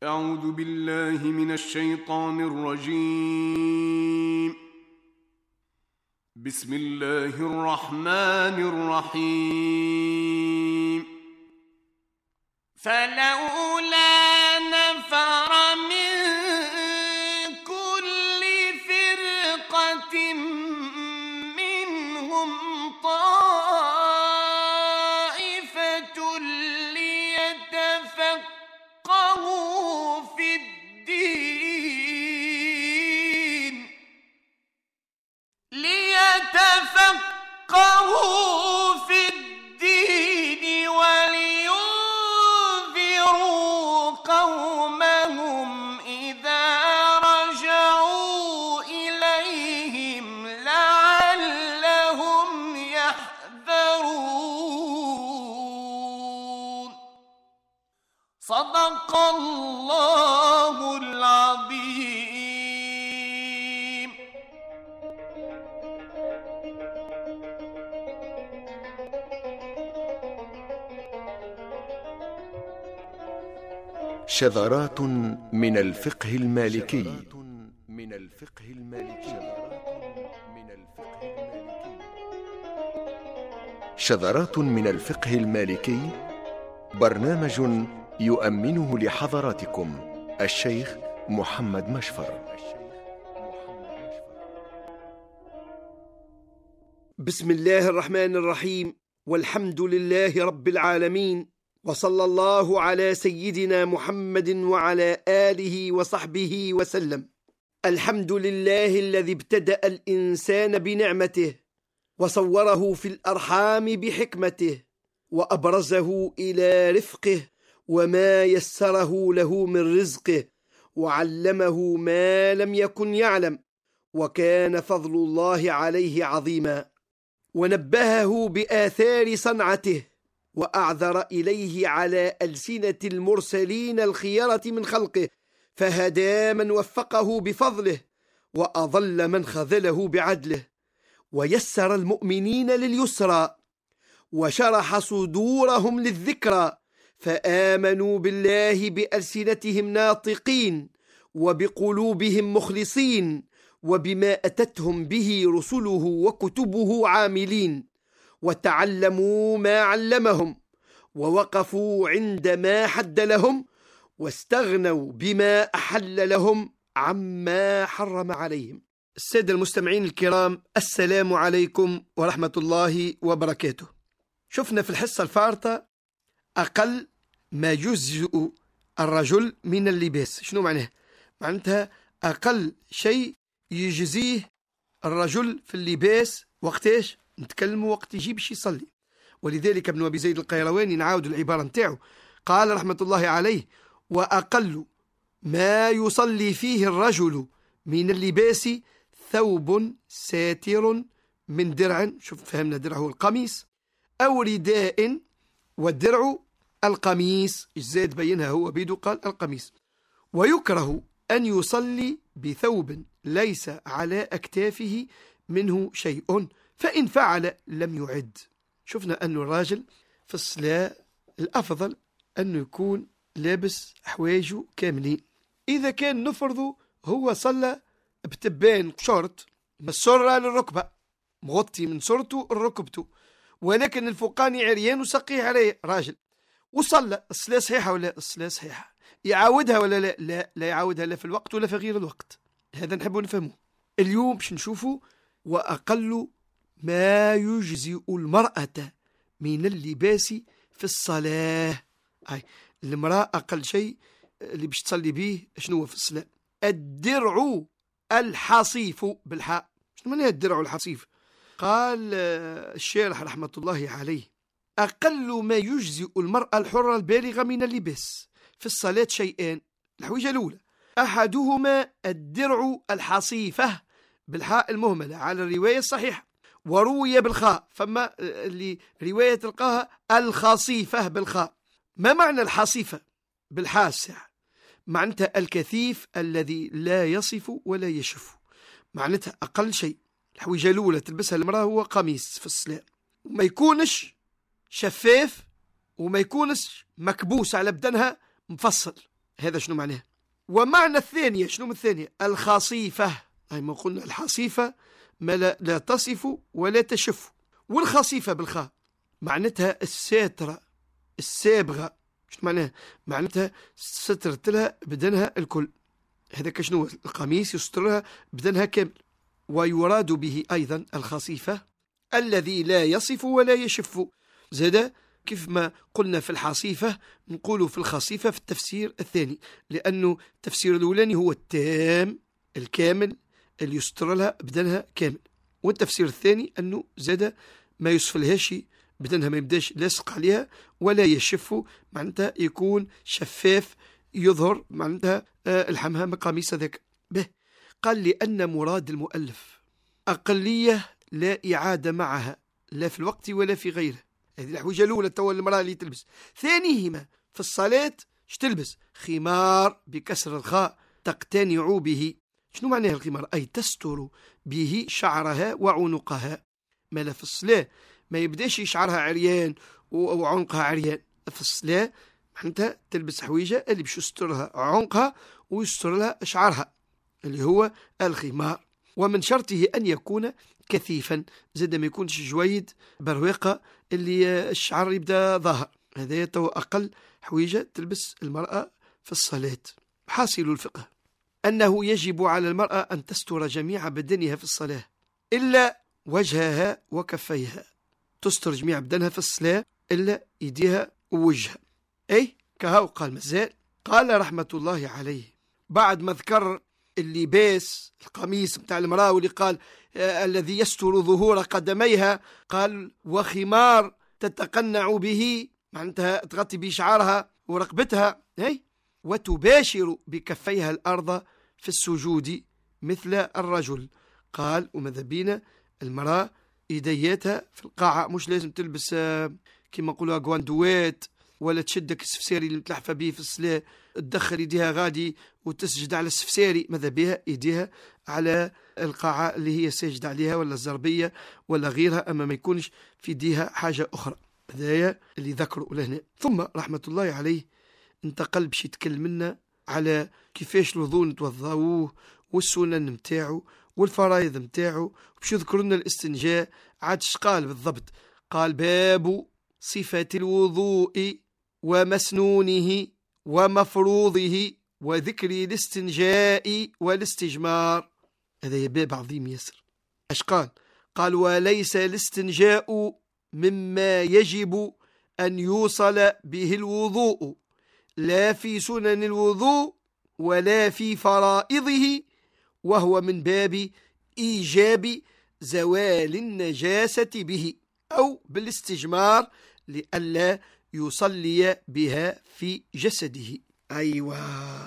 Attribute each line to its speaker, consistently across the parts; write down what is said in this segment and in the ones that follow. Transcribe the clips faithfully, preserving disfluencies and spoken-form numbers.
Speaker 1: أعوذ بالله من الشيطان الرجيم. بسم الله الرحمن الرحيم.
Speaker 2: فلولا نفر من كل فرقة منهم طائفة ليتفقهوا في الدين ليتفقهوا في الدين ولينذروا قومهم إذا رجعوا إليهم لعلهم يحذرون. صدق الله العظيم.
Speaker 3: شذرات من الفقه المالكي من الفقه المالكي شذرات من الفقه المالكي، برنامج يؤمنه لحضراتكم الشيخ محمد مشفر.
Speaker 4: بسم الله الرحمن الرحيم، والحمد لله رب العالمين، وصلى الله على سيدنا محمد وعلى آله وصحبه وسلم. الحمد لله الذي ابتدأ الإنسان بنعمته وصوره في الأرحام بحكمته وأبرزه إلى رفقه وما يسره له من رزقه وعلمه ما لم يكن يعلم، وكان فضل الله عليه عظيما، ونبهه بآثار صنعته وأعذر إليه على ألسنة المرسلين الخيرة من خلقه، فهدى من وفقه بفضله وأضل من خذله بعدله، ويسر المؤمنين لليسرى وشرح صدورهم للذكرى، فآمنوا بالله بألسنتهم ناطقين وبقلوبهم مخلصين، وبما أتتهم به رسله وكتبه عاملين، وتعلموا ما علمهم ووقفوا عند ما حد لهم، واستغنوا بما أحل لهم عما حرم عليهم. السادة المستمعين الكرام، السلام عليكم ورحمة الله وبركاته. شفنا في الحصة الفارطة أقل ما يجزئ الرجل من اللباس. شنو معناه؟ معناتها أقل شيء يجزيه الرجل في اللباس وقتاش نتكلموا وقت يجيب شي يصلي. ولذلك ابن أبي زيد القيرواني نعاود العبارة نتاعو، قال رحمة الله عليه: وأقل ما يصلي فيه الرجل من اللباس ثوب ساتر من درع، شوف فهمنا درع هو القميص، أو رداء، والدرع القميص، زاد بينها هو بيدو قال القميص. ويكره أن يصلي بثوب ليس على أكتافه منه شيء، فإن فعل لم يعد. شفنا أن الراجل في الصلاة الأفضل أنه يكون لابس حوايجه كاملين. إذا كان نفرض هو صلى بتبان شورت من السرة للركبة، مغطي من سرته الركبته، ولكن الفوقاني عريان وسقيه عليه راجل، وصلى، الصلاة صحيحة ولا الصلاة صحيحة؟ يعاودها ولا لا؟ لا لا يعاودها لا في الوقت ولا في غير الوقت. هذا نحبه نفهمه. اليوم باش نشوفه وأقل ما يجزئ المرأة من اللباس في الصلاة. أي المرأة أقل شيء اللي باش تصلي به شنو في الصلاة؟ الدرع الحصيف بالحاء. شنو معناها الدرع الحصيف؟ قال الشارح رحمة الله عليه: أقل ما يجزئ المرأة الحرة البالغة من اللباس في الصلاة شيئان. الحويجة الأولى أحدهما الدرع الحصيفة بالحاء المهملة على الرواية الصحيحة، وروي بالخاء، فما اللي رواية تلقاها الخصيفة بالخاء. ما معنى الحصيفة بالحاء الساعة؟ معناتها الكثيف الذي لا يصف ولا يشف، معناتها أقل شيء الحويجة الأولى تلبسها المرأة هو قميص في الصلاة، وما يكونش شفاف وما يكونش مكبوس على بدنها مفصل، هذا شنو معناه. ومعنى الثانية شنو من الثانية؟ الخصيفة، أي ما قلنا الحصيفة ما لا, لا تصف ولا تشف. والخصيفة بالخاء معناتها الساترة السابغة. شنو معناها؟ معناتها سترت لها بدنها الكل. هذا كشنو؟ القميص يسترها بدنها كامل. ويراد به أيضا الخصيفة الذي لا يصف ولا يشف. زاد كيف ما قلنا في الحصيفة نقول في الخصيفة في التفسير الثاني، لأنه التفسير الأولاني هو التام الكامل اللي يستر لها بدنها كامل، والتفسير الثاني أنه زاد ما يصفلهاش بدنها، ما يبداش لاصق عليها ولا يشف، معناتها يكون شفاف يظهر معناتها الحمها من قميص ذاك. به قال لأن مراد المؤلف أقلية لا إعادة معها لا في الوقت ولا في غيره. هذه الحوجة الأولى توا المرأة اللي تلبس. ثانيهما في الصلاة اش تلبس؟ خمار بكسر الخاء تقتنع به. شنو معناه الخمار؟ أي تستر به شعرها وعنقها. ما لا في الصلاة ما يبداش شعرها عريان وعنقها عريان. في الصلاة معناتها تلبس حويجة اللي باش يسترها عنقها ويستر لها شعرها اللي هو الخمار. ومن شرطه أن يكون كثيفا، زاد ما يكونش جويد برواقة اللي الشعر يبدأ ظاهر. هذا يتو أقل حويجة تلبس المرأة في الصلاة. حاصل الفقه أنه يجب على المرأة أن تستر جميع بدنها في الصلاة إلا وجهها وكفيها. تستر جميع بدنها في الصلاة إلا يديها ووجهها. أي كهو قال مازال قال رحمة الله عليه بعد ما ذكر اللباس القميص بتاع المرأة واللي قال آه الذي يستر ظهور قدميها، قال وخمار تتقنع به معناتها تغطي به شعرها ورقبتها، هي وتباشر بكفيها الأرض في السجود مثل الرجل. قال وماذا بينا المرأة إيدياتها في القاعة مش لازم تلبس آه كما نقولوا أغواندوات ولا تشدك السفساري اللي متلحفة به في الصلاة، تدخل يديها غادي وتسجد على السفساري، ماذا بها يديها على القاعة اللي هي ساجد عليها ولا الزربية ولا غيرها، أما ما يكونش في يديها حاجة أخرى. هذايا اللي ذكروا لهنا. ثم رحمة الله عليه انتقل باش يتكلم لنا على كيفاش الوضوء نتوضاوه والسنن متاعه والفرائض متاعه، باش يذكر لنا الاستنجاء. عاد قال بالضبط؟ قال باب صفة الوضوء ومسنونه ومفروضه وذكر الاستنجاء والاستجمار. هذا باب عظيم ياسر. اش قال؟ قال وليس الاستنجاء مما يجب أن يوصل به الوضوء لا في سنن الوضوء ولا في فرائضه، وهو من باب إيجاب زوال النجاسة به أو بالاستجمار لئلا يصلي بها في جسده. أيوة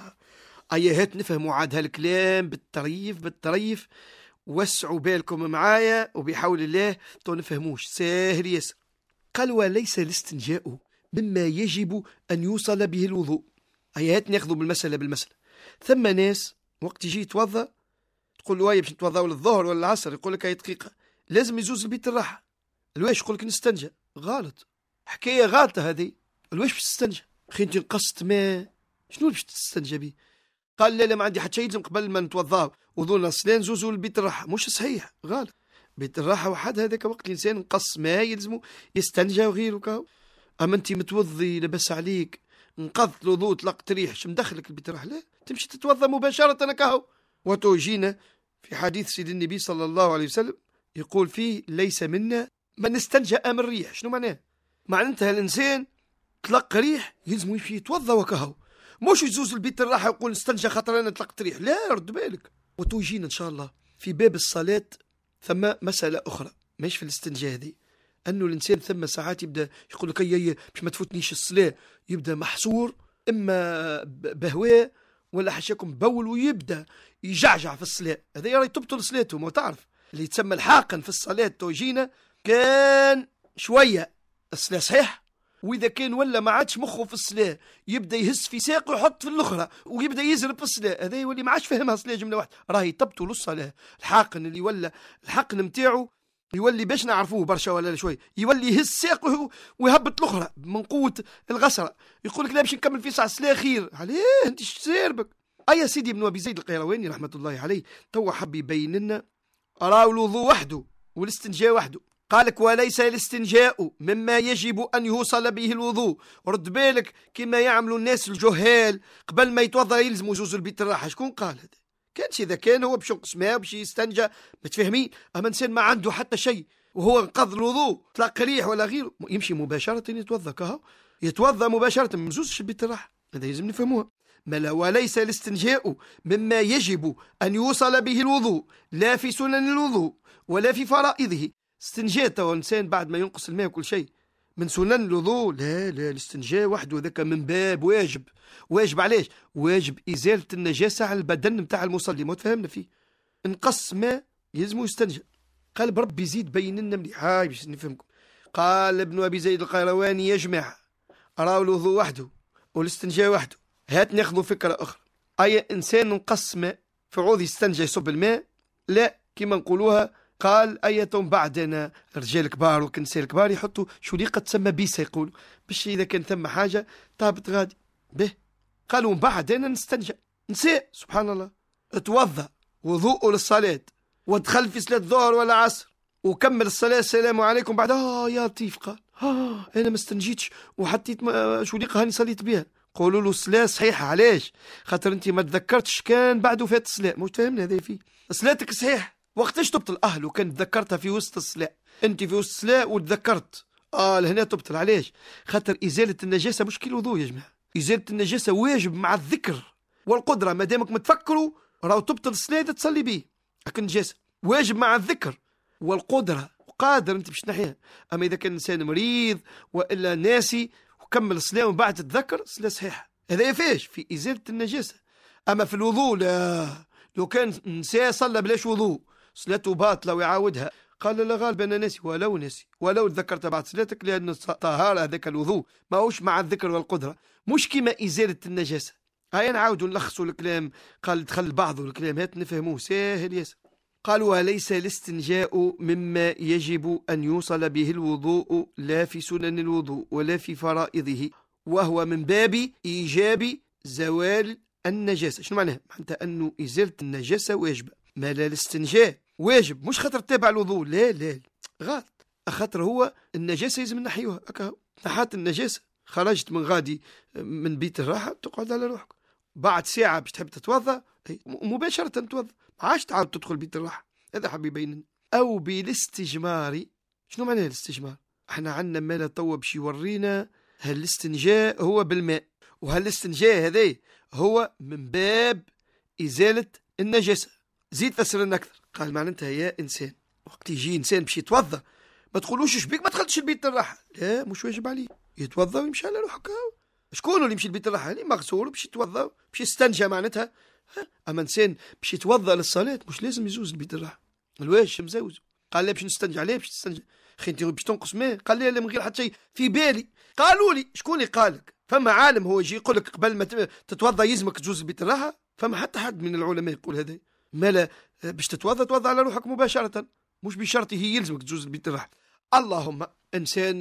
Speaker 4: أيهات نفهموا عاد هالكلام بالطريف بالطريف. وسعوا بالكم معايا وبحول الله تو نفهموش ساهل ياسر. قال وليس الاستنجاء مما يجب أن يوصل به الوضوء. أيهات ناخذوا بالمسألة بالمسألة. ثم ناس وقت يجي يتوضأ تقول له باش نتوضأ للظهر ولا العصر، يقول لك هاي دقيقة لازم يزوز البيت الراحة. الواش يقول لك نستنجى؟ غلط، حكاية غلطة هذه. الواش باش تستنجى؟ أخي أنت نقصت ماء شنو باش تستنجى به؟ قال لا لا ما عندي حتى شيء، لازم قبل ما نتوضا وضونا الصلاة نزوزوا البيت الراحة. مش صحيح، غلط. بيت الراحة وحد هذاك وقت الإنسان نقص ماء يلزمه يستنجى وغيره كاو. أما أنت متوضي لبس عليك نقضت الوضوء طلقت ريح شو مدخلك البيت الراحة؟ لا، تمشي تتوضا مباشرة كاو. وتوجينا في حديث سيد النبي صلى الله عليه وسلم يقول فيه ليس منا من استنجأ من الريح. شنو معناه؟ معناتها الإنسان طلق ريح يلزم يمشي يتوضا وكهو، مش يزوز البيت الراحة يقول استنجى خاطر أنا طلقت ريح. لا، رد بالك. وتوجينا إن شاء الله في باب الصلاة ثم مسألة أخرى مش في الاستنجاء هذه، أنه الإنسان ثم ساعات يبدأ يقول لك يا باش ما تفوتنيش الصلاة، يبدأ محصور إما بهواء ولا حشاكم بول ويبدأ يجعجع في الصلاة. هذا يرى تبطل صلاته. ما تعرف اللي يتسمى الحاقن في الصلاة توجينا كان شوية الصلاة صحيح، وإذا كان ولا ما عادش مخه في الصلاة يبدأ يهز في ساقه ويحط في الأخرى ويبدأ يزرب في الصلاة. هذا يولي ما عادش فهمها الصلاة جملة واحدة، راهي تبطل الصلاة. الحاقن اللي ولا الحقن متاعه يولي باش نعرفوه برشا ولا شوي يولي يهز ساقه ويهبط الاخرى من قوه الغسره. يقول لك لا باش نكمل في ساعه سلا خير عليه انت ايش تصير بك. ايا سيدي ابن ابي زيد القيرواني رحمه الله عليه توا حب يبين لنا راه الوضوء وحده والاستنجاء وحده. قالك وليس الاستنجاء مما يجب أن يوصل به الوضوء. ورد بالك كما يعملوا الناس الجهال قبل ما يتوضا يلزموا جوز البيت الراحة. شكون قال هذا؟ كانش إذا كان هو باش ينقص ماء باش يستنجى متفاهمين. أما إنسان ما عنده حتى شيء وهو انقض الوضوء طلق ريح ولا غيره يمشي مباشرة يتوضا كهو يتوضا مباشرة من جوز البيت الراحة. هذا لازم نفهموها. ملا وليس الاستنجاء مما يجب أن يوصل به الوضوء لا في سنن الوضوء ولا في فرائضه. استنجاء تو الإنسان بعد ما ينقص الماء وكل شيء من سنن الوضوء لا لا الاستنجاء وحده ذاك من باب واجب. واجب علاش؟ واجب إزالة النجاسة على البدن نتاع المصلي. ما تفهمنا فيه انقص ماء يلزمو يستنجى. قال بربي يزيد بين لنا مليح هاي باش نفهمكم. قال ابن أبي زيد القيرواني يجمع راه الوضوء وحده والاستنجاء وحده. هات ناخذوا فكرة أخرى. أي إنسان نقص ماء فعوض يستنجى يصب الماء لا كما نقولوها. قال أيتهم بعدنا رجال كبار وكنساء الكبار يحطوا شريقة تسمى بيسة يقولوا باش إذا كان ثم حاجة طابت غادي به. قالوا بعدنا نستنجى نساء سبحان الله اتوضى وضوء للصلاة ودخل في صلاة الظهر ولا عصر وكمل الصلاة السلام عليكم بعد آه يا لطيف قال آه أنا ما استنجيتش وحطيت شريقة هاني صليت بها. قولوا له الصلاة صحيحة علاش؟ خاطر أنت ما تذكرتش كان بعده فات الصلاة. مش فاهمنا هذا فيه صلاتك صحيح وقتاش تبطل أهل وكان تذكرتها في وسط الصلاة. أنت في وسط الصلاة وتذكرت آه لهنا تبطل علاش؟ خاطر إزالة النجاسة مش كي الوضوء يا جماعة. إزالة النجاسة واجب مع الذكر والقدرة. ما دامك متفكروا راهو تبطل الصلاة إذا تصلي به. لكن النجاسة واجب مع الذكر والقدرة وقادر أنت باش تنحيها. أما إذا كان إنسان مريض وإلا ناسي وكمل الصلاة ومن بعد تتذكر الصلاة صحيحة. هذا يفاش في إزالة النجاسة. أما في الوضوء لا. لو كان نساء صلى بلاش وضوء صلاته باطلة ويعاودها قال لا غالب أنا ناسي ولو ناسي ولو تذكرت بعد صلاتك لأن الطهارة هذاك الوضوء ما هوش مع الذكر والقدرة مش كما إزالة النجاسة. هيا نعاودوا نلخصوا الكلام. قال دخل بعض الكلام هات نفهموه ساهل ياسر. قال وليس الاستنجاء مما يجب أن يوصل به الوضوء لا في سنن الوضوء ولا في فرائضه وهو من باب إيجاب زوال النجاسة. شنو معناه؟ معناتها أنه إزالة النجاسة واجبة. ما لا الاستنجاء واجب مش خاطر تتابع الوضوء لا لا غلط. خاطر هو النجاسة لازم نحيوها هكا نحات النجاسة خرجت من غادي من بيت الراحة تقعد على روحك بعد ساعة باش تحب تتوضا مباشرة تتوضا ما عادش تعاود تدخل بيت الراحة. هذا حبي يبين. أو بالاستجمار. شنو معناه الاستجمار؟ احنا عندنا مالا توا باش يورينا هل الاستنجاء هو بالماء وهل الاستنجاء هذا هو من باب إزالة النجاسة. زيد فسرنا أكثر. قال معناتها يا إنسان وقت يجي إنسان باش يتوضا ما تقولوش اش بيك ما دخلتش البيت الراحة لا مش واجب عليه يتوضا ويمشي على روحك. شكون اللي يمشي البيت الراحة؟ اللي مغسول باش يتوضا باش يستنجى معناتها. أما إنسان باش يتوضا للصلاة مش لازم يزوز البيت الراحة الواجب مزوز. قال لا باش نستنجى عليه باش تستنجى أخي أنت باش تنقص ماء. قال لي لا من غير حتى شيء في بالي. قالوا لي شكون اللي قالك؟ فما عالم هو يجي يقول لك قبل ما تتوضا يلزمك تزوز البيت الراحة؟ فما حتى حد من العلماء يقول هذا. مالا باش تتوضا توضا على روحك مباشرة مش بشرط هي يلزمك تزوز البيت الراحة. اللهم انسان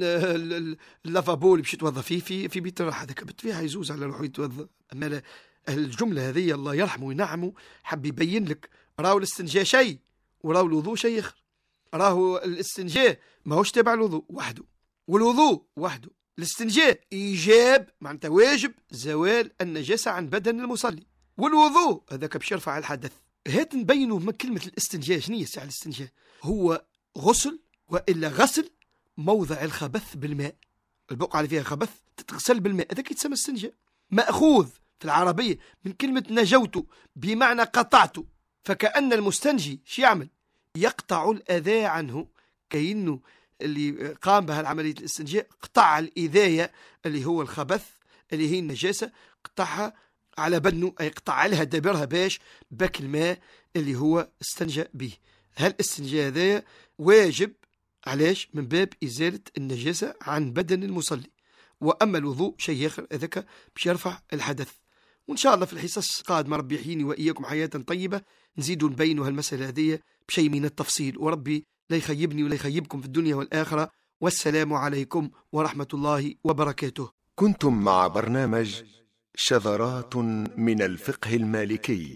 Speaker 4: اللافابو اللي باش يتوضا فيه في في بيت الراحة هذاك بالطبيعة يزوز على روحه يتوضا. مالا الجملة هذه الله يرحمه وينعمه حب يبين لك راهو الاستنجاء شيء وراهو الوضوء شيء اخر. راهو الاستنجاء ماهوش تابع الوضوء وحده والوضوء وحده. الاستنجاء ايجاب معناتها واجب زوال النجاسة عن بدن المصلي والوضوء هذاك باش يرفع الحدث. هات نبينوا من كلمة الاستنجاء. شنو هي ساعة الاستنجاء؟ هو غسل وإلا غسل موضع الخبث بالماء. البقعة اللي فيها خبث تتغسل بالماء هذاك يتسمى استنجاء. مأخوذ في العربية من كلمة نجوت بمعنى قطعت. فكأن المستنجي شو يعمل؟ يقطع الأذى عنه. كأنه اللي قام بها عملية الاستنجاء قطع الإذاية اللي هو الخبث اللي هي النجاسة قطعها على بدنه أي قطع لها دبرها باش باك الماء اللي هو استنجى به. هل الاستنجاء هذا واجب علاش؟ من باب إزالة النجاسة عن بدن المصلي. وأما الوضوء شيء آخر هذاك باش يرفع الحدث. وإن شاء الله في الحصص قادمة ربي يحييني وإياكم حياة طيبة نزيدوا نبينوا هالمسألة هذه بشيء من التفصيل. وربي لا يخيبني ولا يخيبكم في الدنيا والآخرة. والسلام عليكم ورحمة الله وبركاته.
Speaker 3: كنتم مع برنامج شذرات من الفقه المالكي